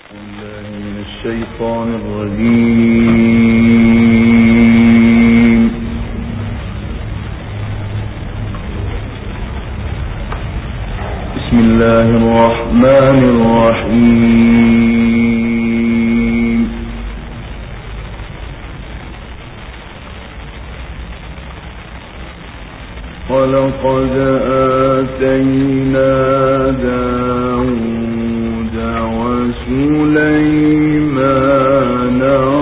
من الشيطان الرجيم. بسم الله الرحمن الرحيم. ولقد آتينا داود وسليمان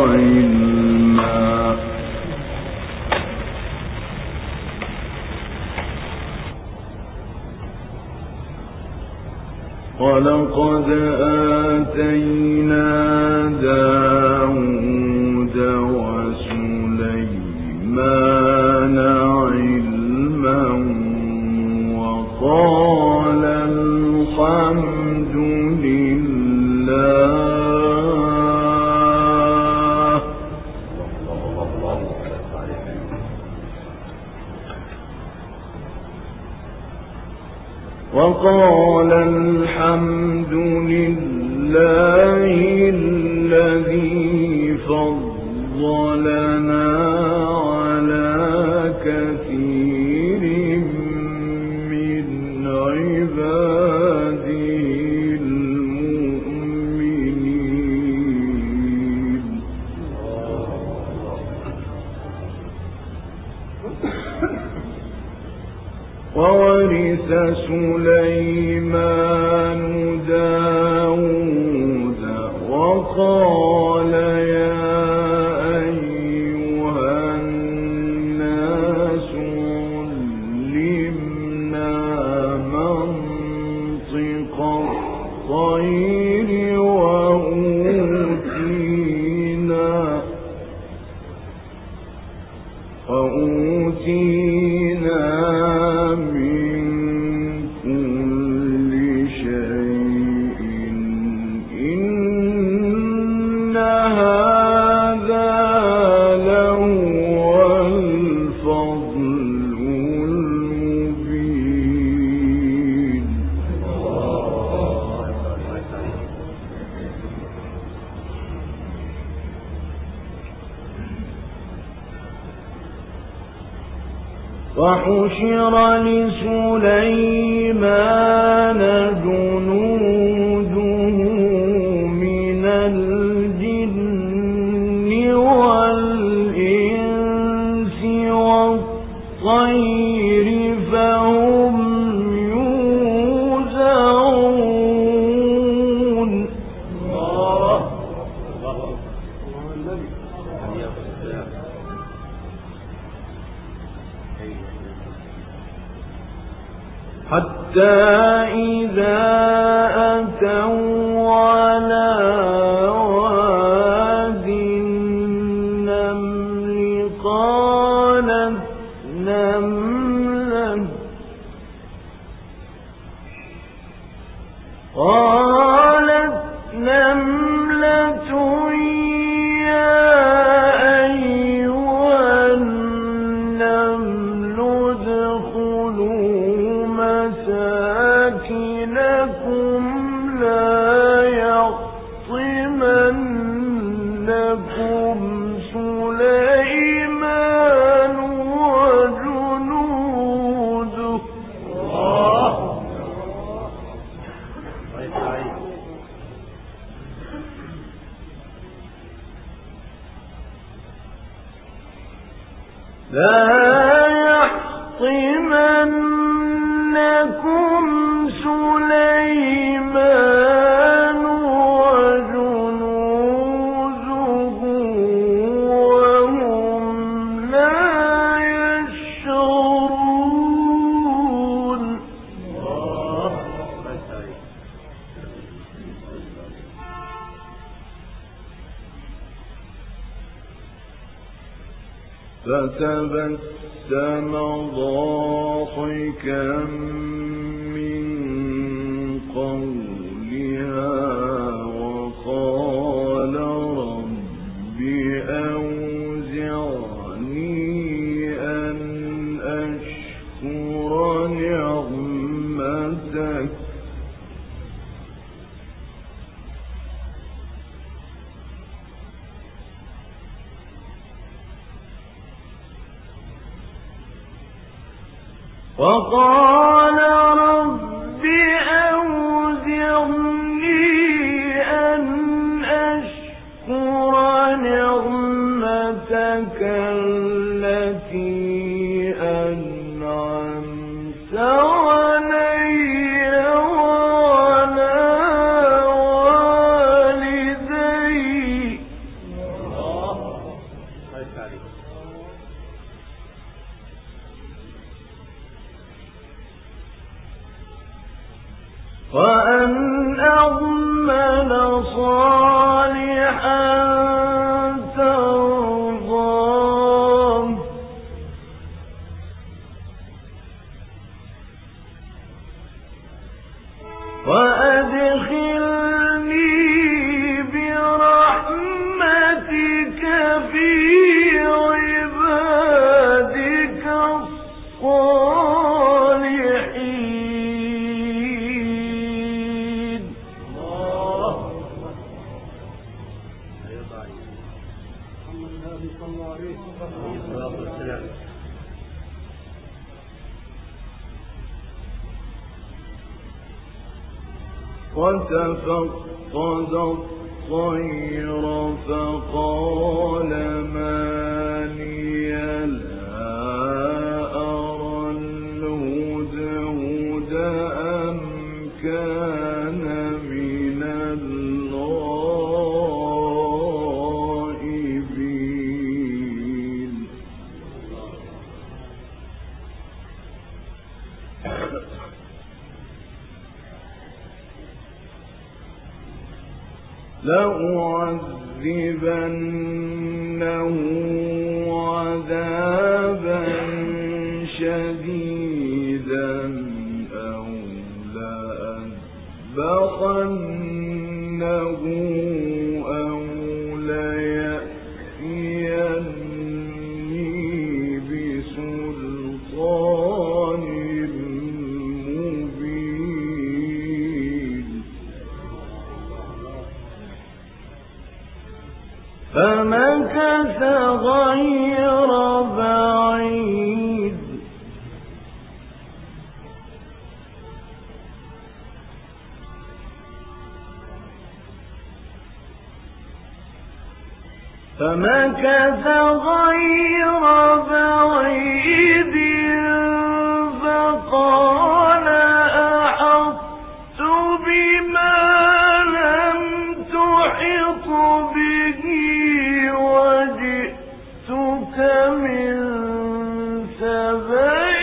علما ولقد آتينا داود وسليمان علما وقال الحمد لله الذي فضلنا على كثير من عباده المؤمنين. وورث سليمان داود وقال يا أيها الناس علمنا منطق الطير وأوتينا من كل شيء إن هذا لهو الفضل المبين. وحشر لسليمان جنوده من الجن والإنس والطير فهم يوزعون. حتى إذا أتوا على واد النمل قالت نملة يا أيها النمل ادخلوا مساكنكم لا يحطمنكم سليمان وجنوده وهم لا يشعرون. فتبسم ضاحكا من قولها وقال رب أوزعني أن أشكر نعمتك وقال رب أوزعني أن أشكر نعمتك التي أنعمت علي وعلى والدي وأن أعمل صالحا ترضاه وأدخلني برحمتك في عبادك الصالحين. وتفقد الطير فقال ما لي لا أرى الهدهد أم كان من الغائبين. لأعذبنه عذابا شديدا أو لأذبحنه أو ليأتيني بسلطان مبين. فمكث غير بعيد فقال أحطت بما لم تحط به وجئتك من سبأ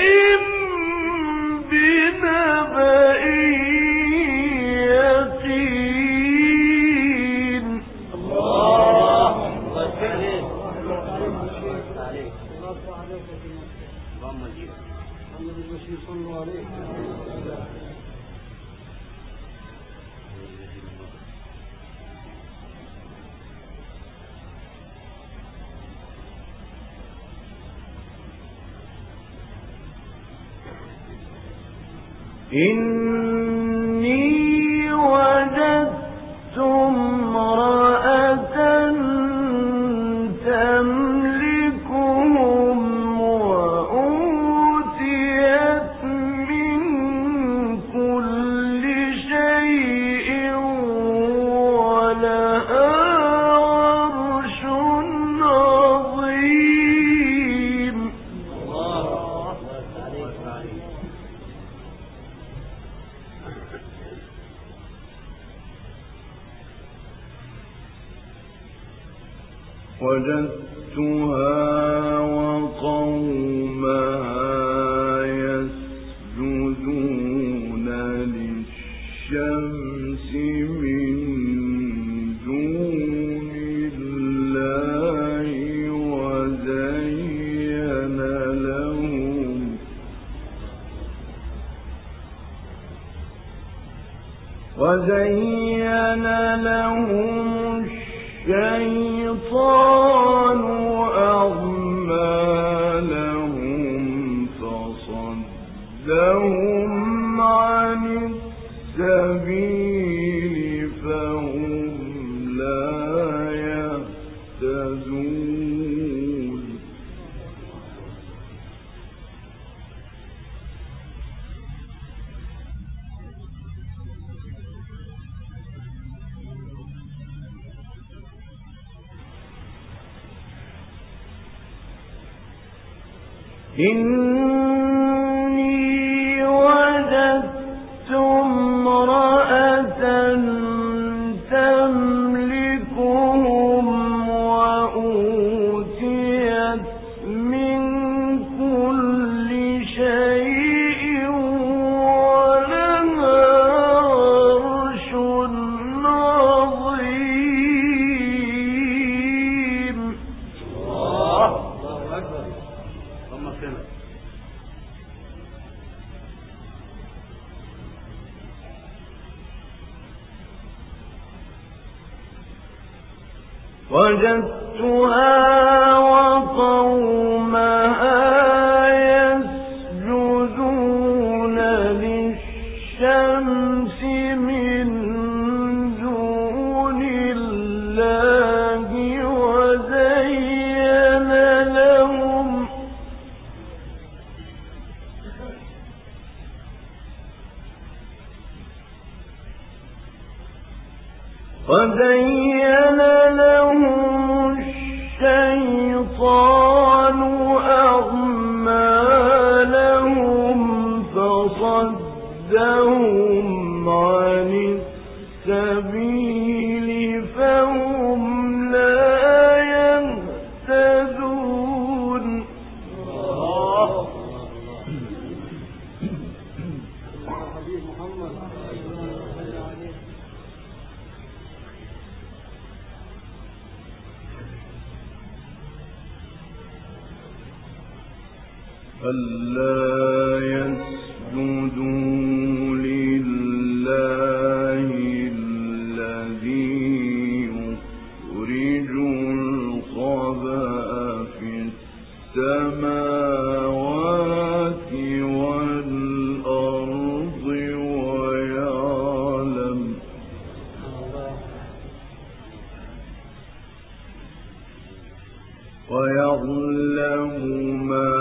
بنبأ يقين. إني وجدت امرأة تملكهم وأوتيت من كل شيء ولها عرش عظيم. وجدتها وقومها يسجدون للشمس من دون الله وزين لهم الشيطان أعمالهم فصدهم عن السبيل فهم لا يهتدون. إني وجدت امرأة تملكهم وأوتيت من كل شيء ولها عرش عظيم. الله أكبر. ثم كلمة وجدتها وقومها يسجدون للشمس من دون الله وزين لهم الشيطان أعمالهم فصدهم عن السبيل فهم لا يهتدون. ألا يسجدوا لله الذي يخرج الخبأ في السماوات والأرض ويعلم ما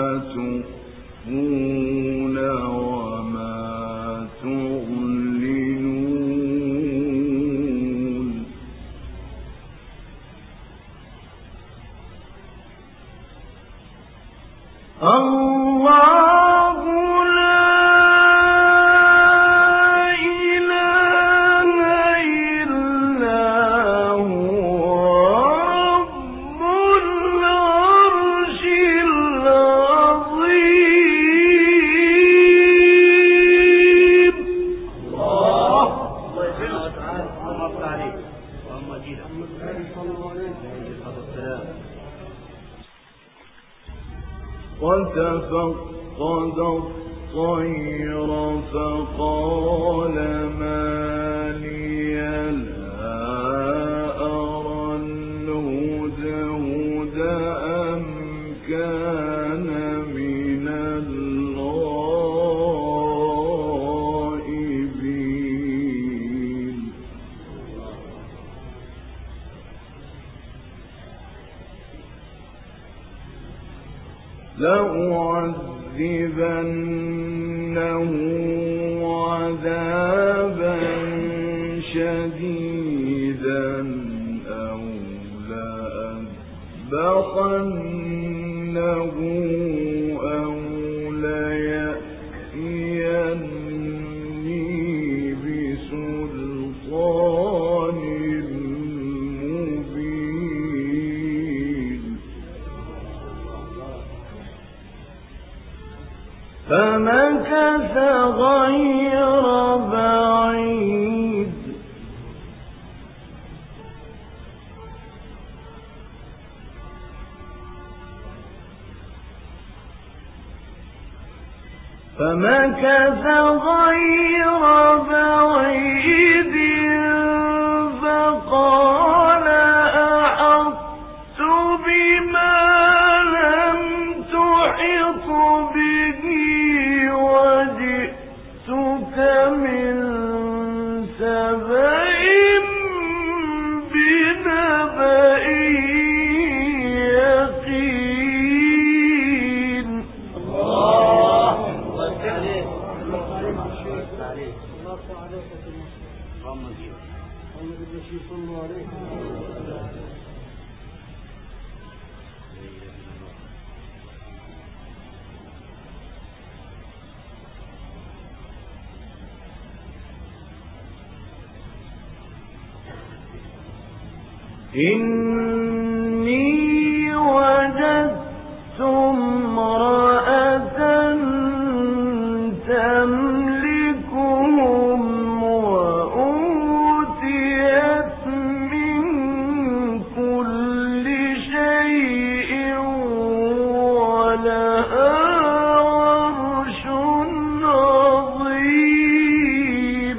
تخفون وما تعلنون. الله لا إله إلا هو رب العرش العظيم. الله يسلمك اللهم عليك اللهم اجينا وتفقد الطير فقال ما لي لا أرى الهدهد أم كان من الغائبين. لأعذبنه عذابا شديدا أو لأذبحنه أو ليأتيني بسلطان مبين. فمكث غير بعيد فقال أحطت بما لم تحط به وجئتك من سبأ بنبأ يقين. إني وجدت امرأة تملكهم وأوتيت من كل شيء ولها عرش عظيم.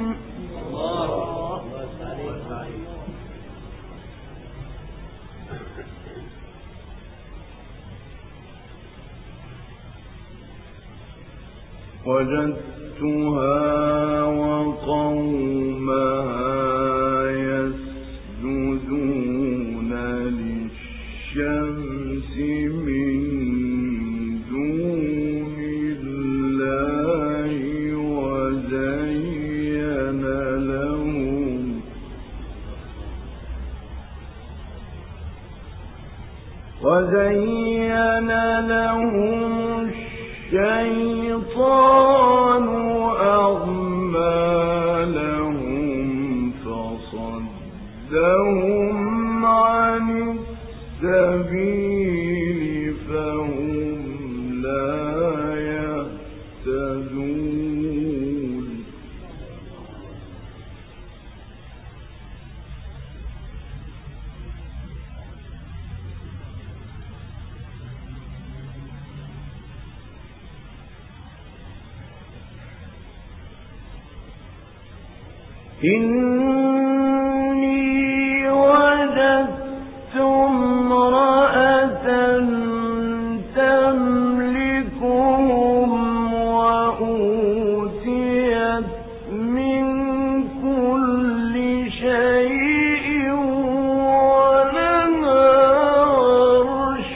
وجدتها وقومها يسجدون للشمس من دون الله وزين لهم الشيطان أعمالهم فصدهم عن السبيل فهم لا يهتدون. إني وجدت امرأة تملكهم وأوتيت من كل شيء ولها عرش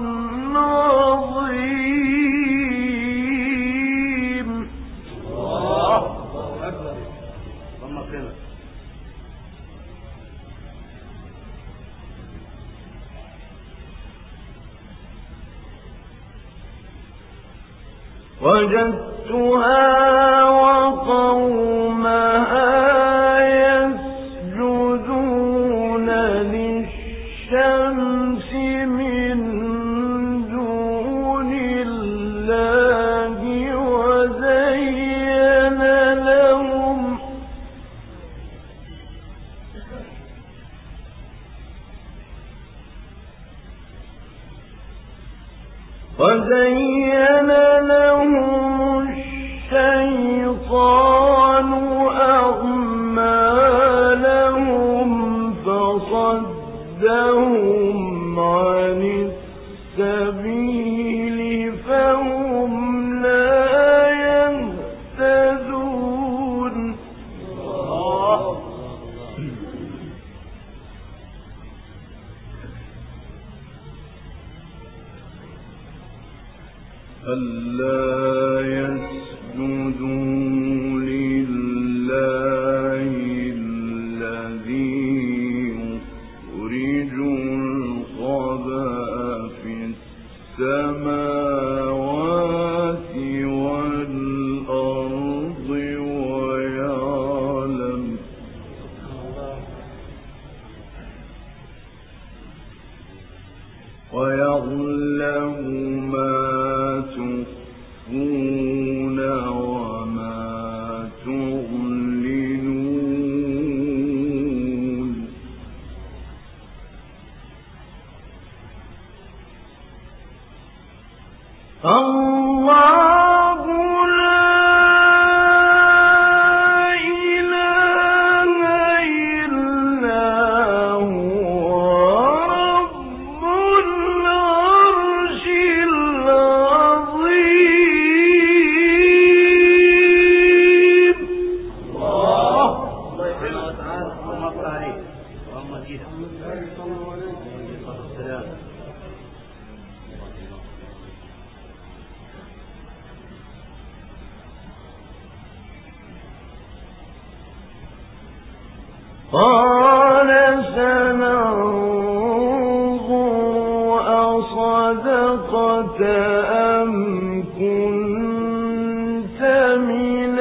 عظيم. الله أكبر. وجدتها وقومها يسجدون للشمس من دون الله وزين لهم الشيطان أعمالهم فصدهم عن السبيل فهم لا يهتدون. ألا يسجدوا لله الذي يخرج الخبأ في السماوات والأرض ويعلم ما تخفون وما تعلنون. الله لا إله إلا هو رب العرش العظيم. الله سبحانه وتعالى. اللهم صل عليه اللهم اجيده السلام. قال سننظر أصدقت أم كنت من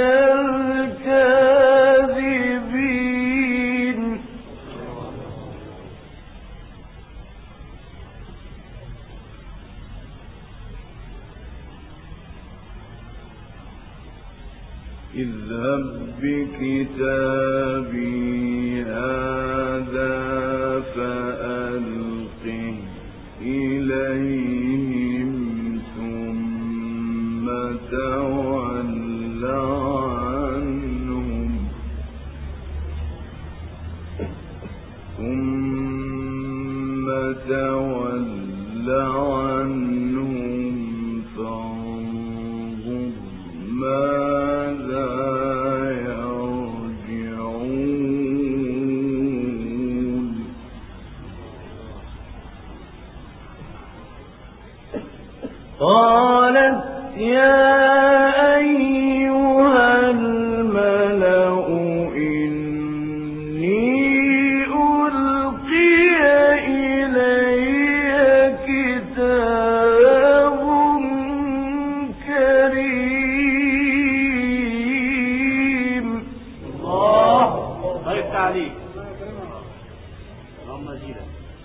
الكاذبين. اذهب بكتابي هذا فألقه إليهم ثم تول عنهم فانظر ماذا يرجعون قالت يا أيها الملأ إني ألقي إلي كتاب كريم. الله طيب تعليق اللهم زيدا.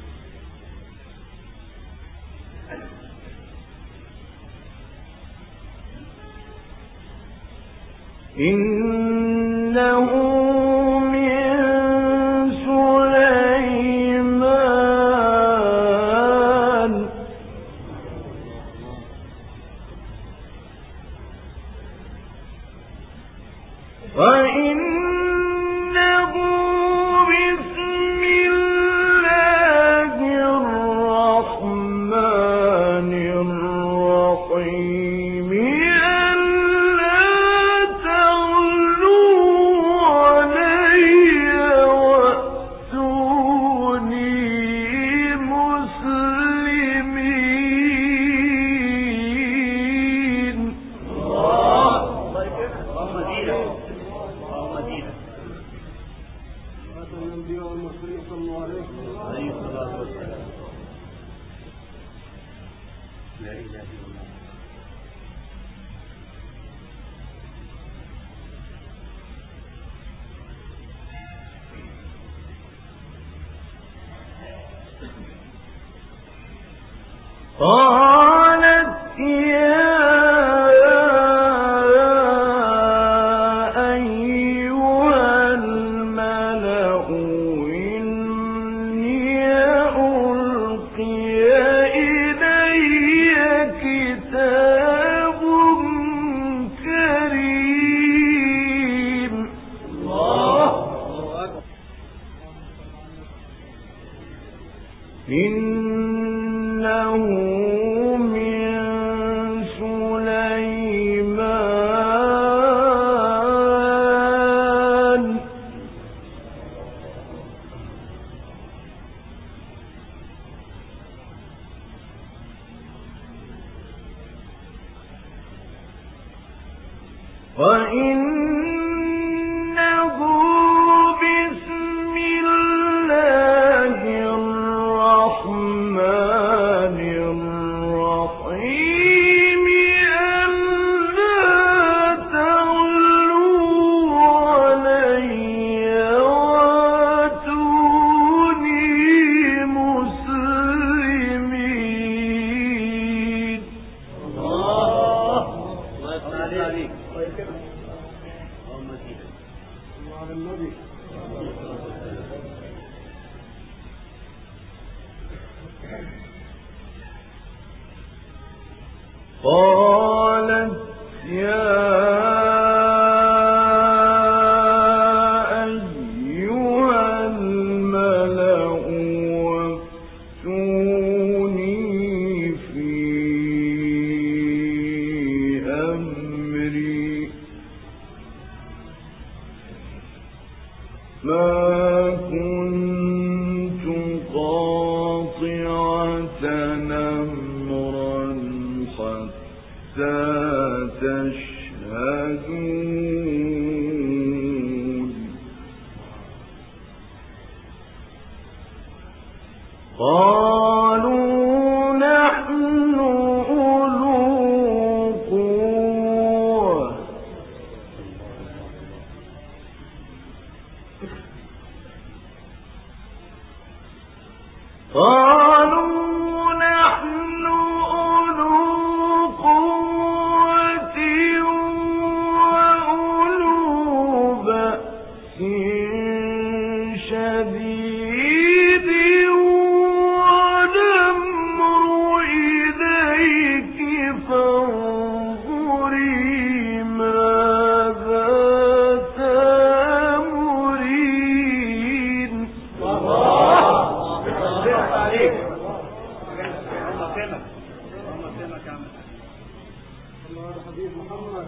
إنه من سليمان وإنه بسم الله الرحمن الرحيم قالت يا أيها الملأ إني ألقي إلي كتاب كريم. إنه من سليمان وإنه بسم الله الرحمن الرحيم ألا تعلوا علي وأتوني مسلمين. قالت يا أيها الملأ وافتوني في أمري ما كنت قاطعة أمرا حتى تشهدون. قالوا نحن أولو قوة وأولو عليك. الله كرمك. الله كرمك يا عم. الله حبيب محمد.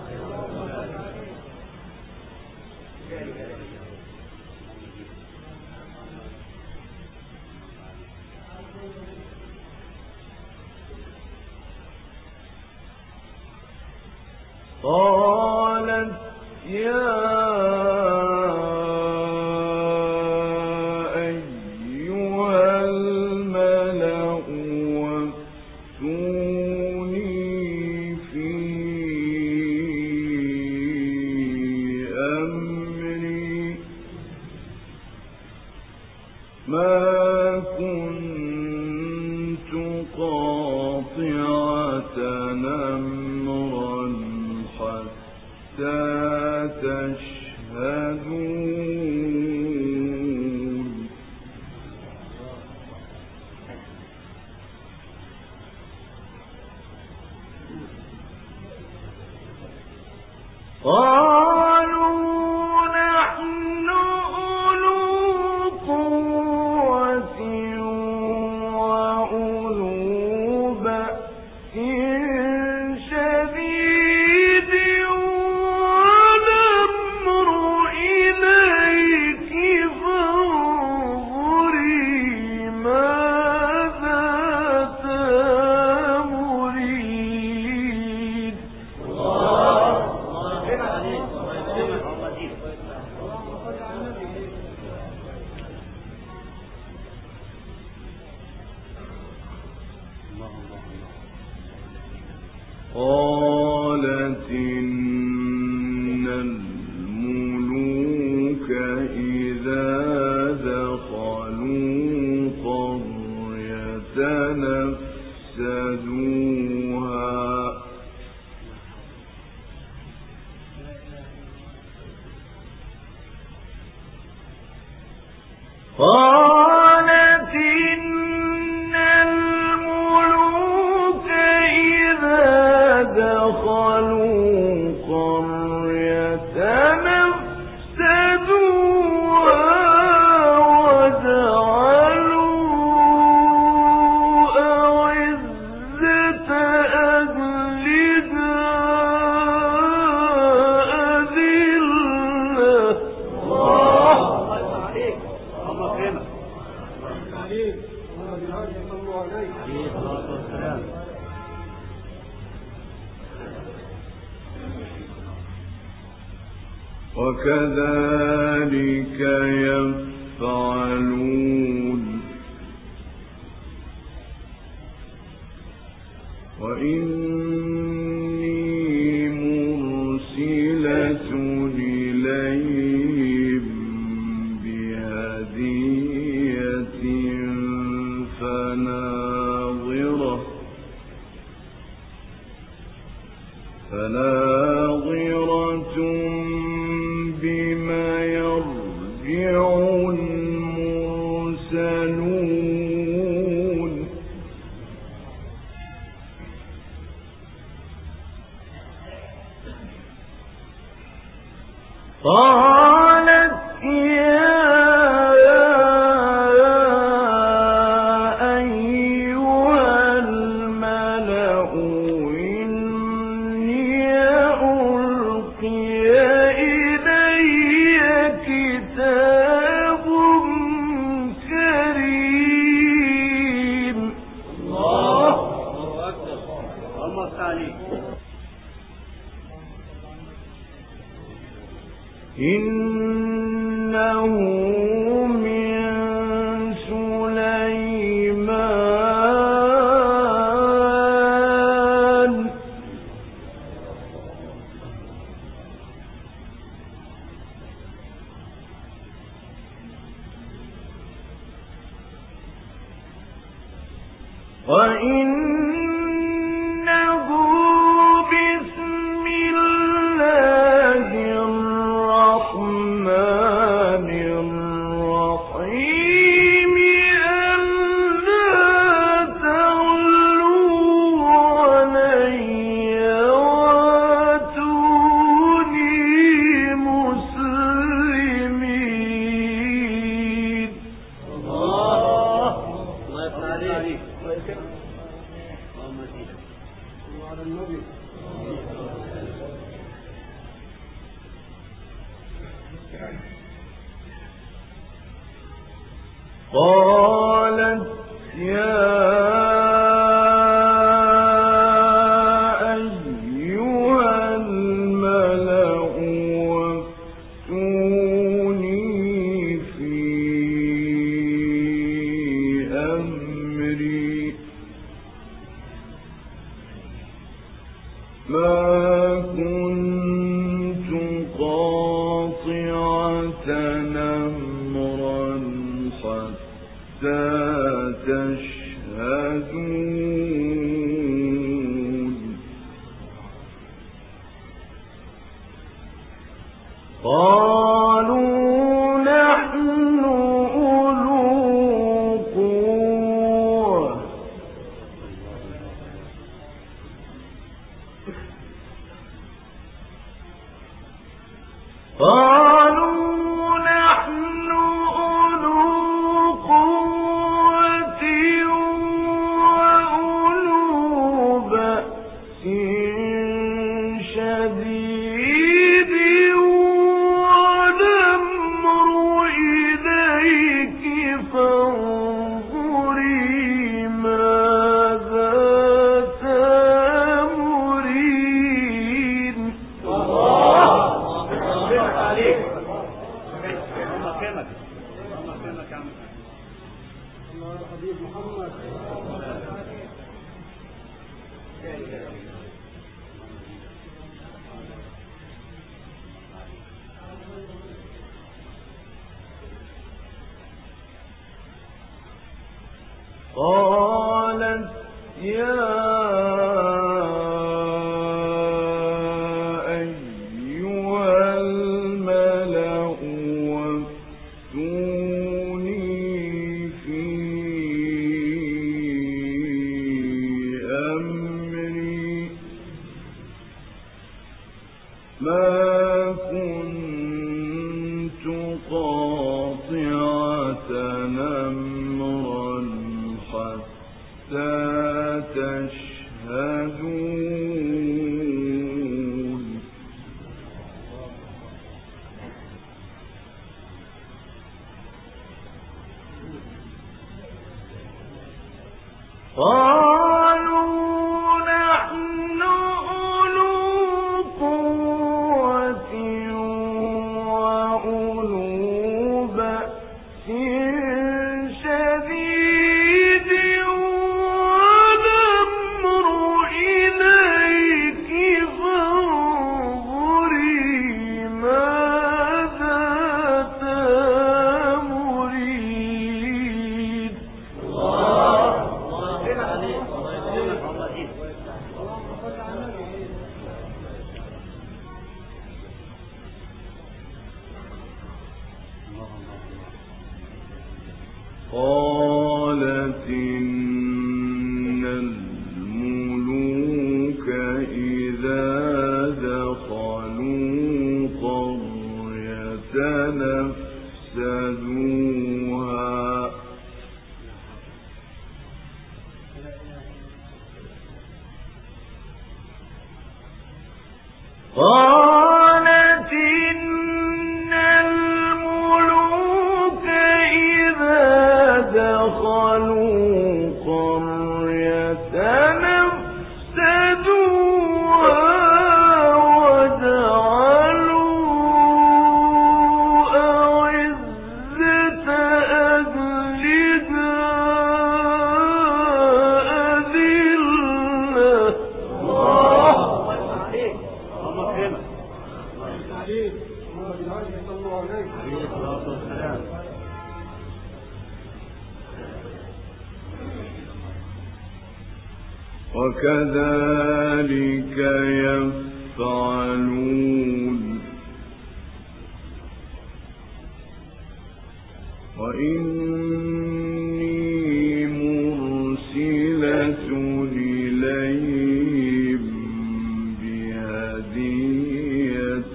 قالت يا قالت إن الملوك إذا دخلوا قرية نفسدوها قالت إن الملوك إذا دخلوا قرية نفسدوها وجعلوا أعزة أهلها أذلة. وكذلك يفعلون وإني مرسلة إليهم بهدية فناظرة بما يرجع المرسلون. قالت يا أيها الملأ إني ألقي إلي كتاب كريم. الله أكبر. الله عليك. إنه من سليمان وإنه بسم الله الرحمن الرحيم ألا تعلوا علي وأتوني مسلمين. الله يفتح عليك. وعلى النبي. قالت يا قالت يا أيها الملأ وافتوني في أمري ما كنت قاطعة أمرا حتى تشهدون قالوا نحن أولو قوة وأولو بأس شديد والأمر إليك فانظري ماذا تأمرين. قالت إن الملوك إذا دخلوا قرية نفسدوها قالت إن الملوك إذا دخلوا قرية نفسدوها وجعلوا أعزة أهلها أذلة. وكذلك يفعلون وإني مرسلة إليهم بهدية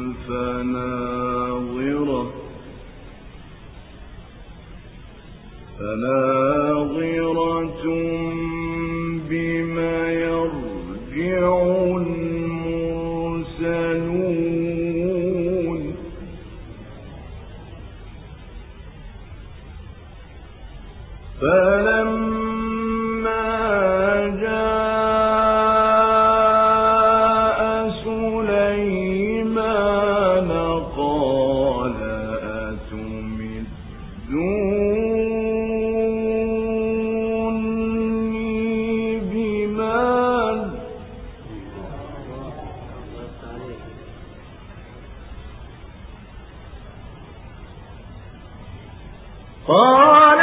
فناظرة فناظرة بما يرجع المرسلون فلما جاء سليمان قال أتمدوني بمال قال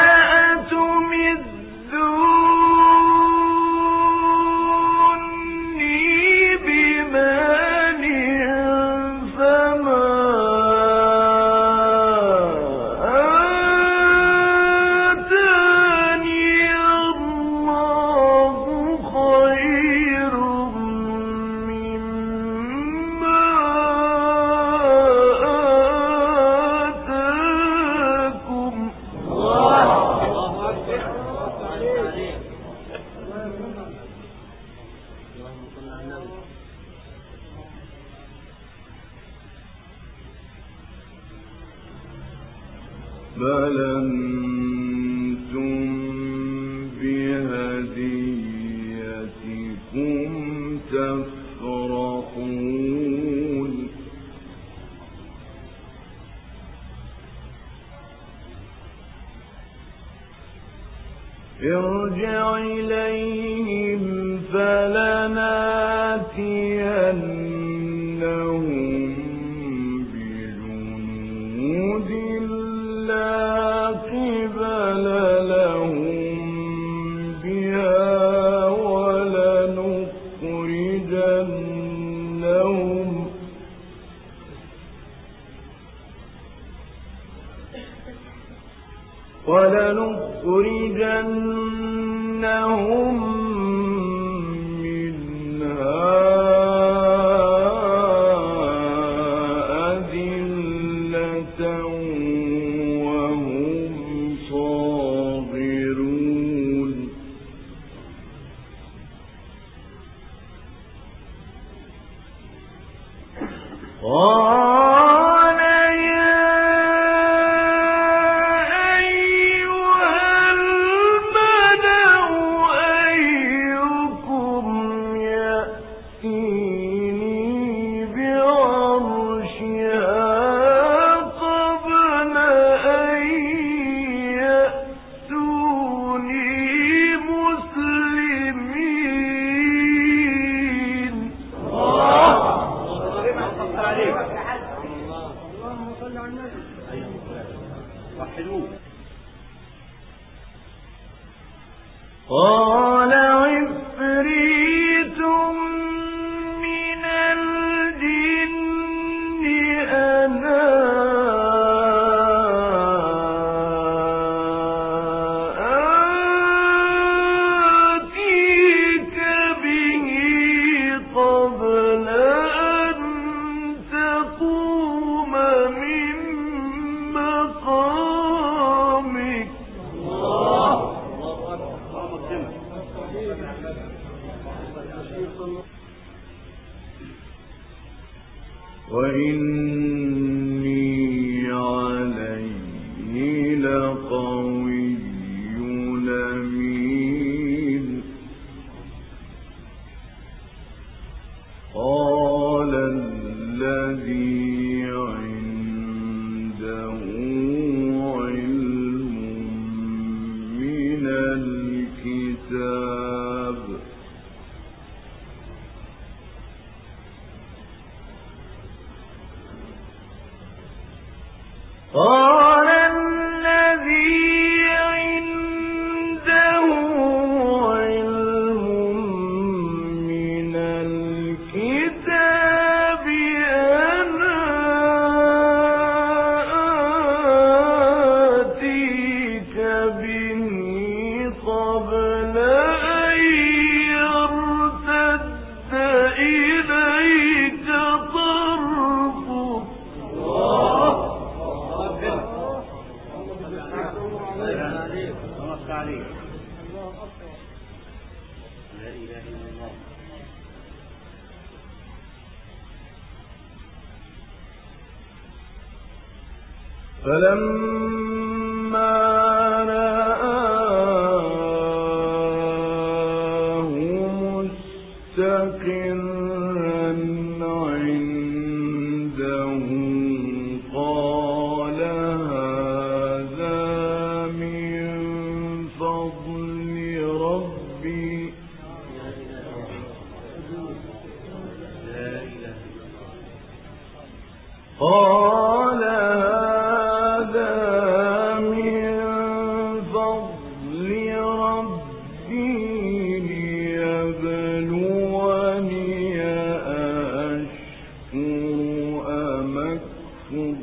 أتمدوني بمال فما آتاني الله خير مما آتاكم بل أنتم بهديتكم تفرحون ارجع إليهم فلناتينهم بجنود لا قبل لهم بها ولنخرجنهم منها أذلة وهم صاغرون قال يا أيها الملأ أيكم يأتيني بعرشها قبل أن يأتوني مسلمين. اللهم صل على النبي. وحدوه. قال عفريت من الجن أنا آتيك به قبل أن تقوم من مقامك. وإني عليه لقوي أمين. قال الذي عنده علم من الكتاب تعليم. الله أكبر. لا إله إلا الله. فلما رآه مستقرا عنده قال هذا من فضل ربي. قال هذا من فضل ربي ليبلوني أأشكر أم أكفر.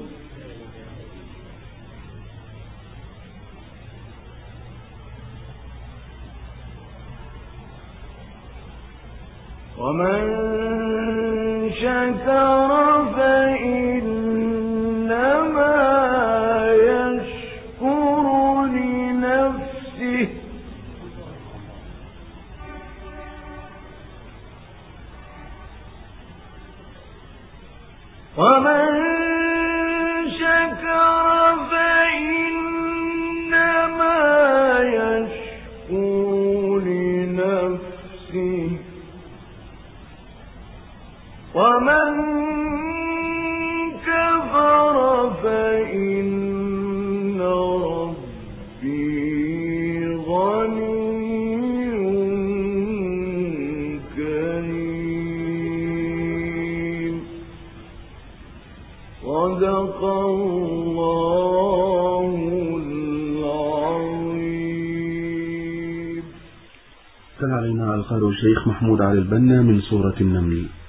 ومن شكر فإنما يشكر لنفسه ومن شكر فإنما يشكر لنفسه ومن كفر فإن ربي غني كريم. صدق الله العظيم. تلا علينا القارئ الشيخ محمود علي البنا من سورة النمل.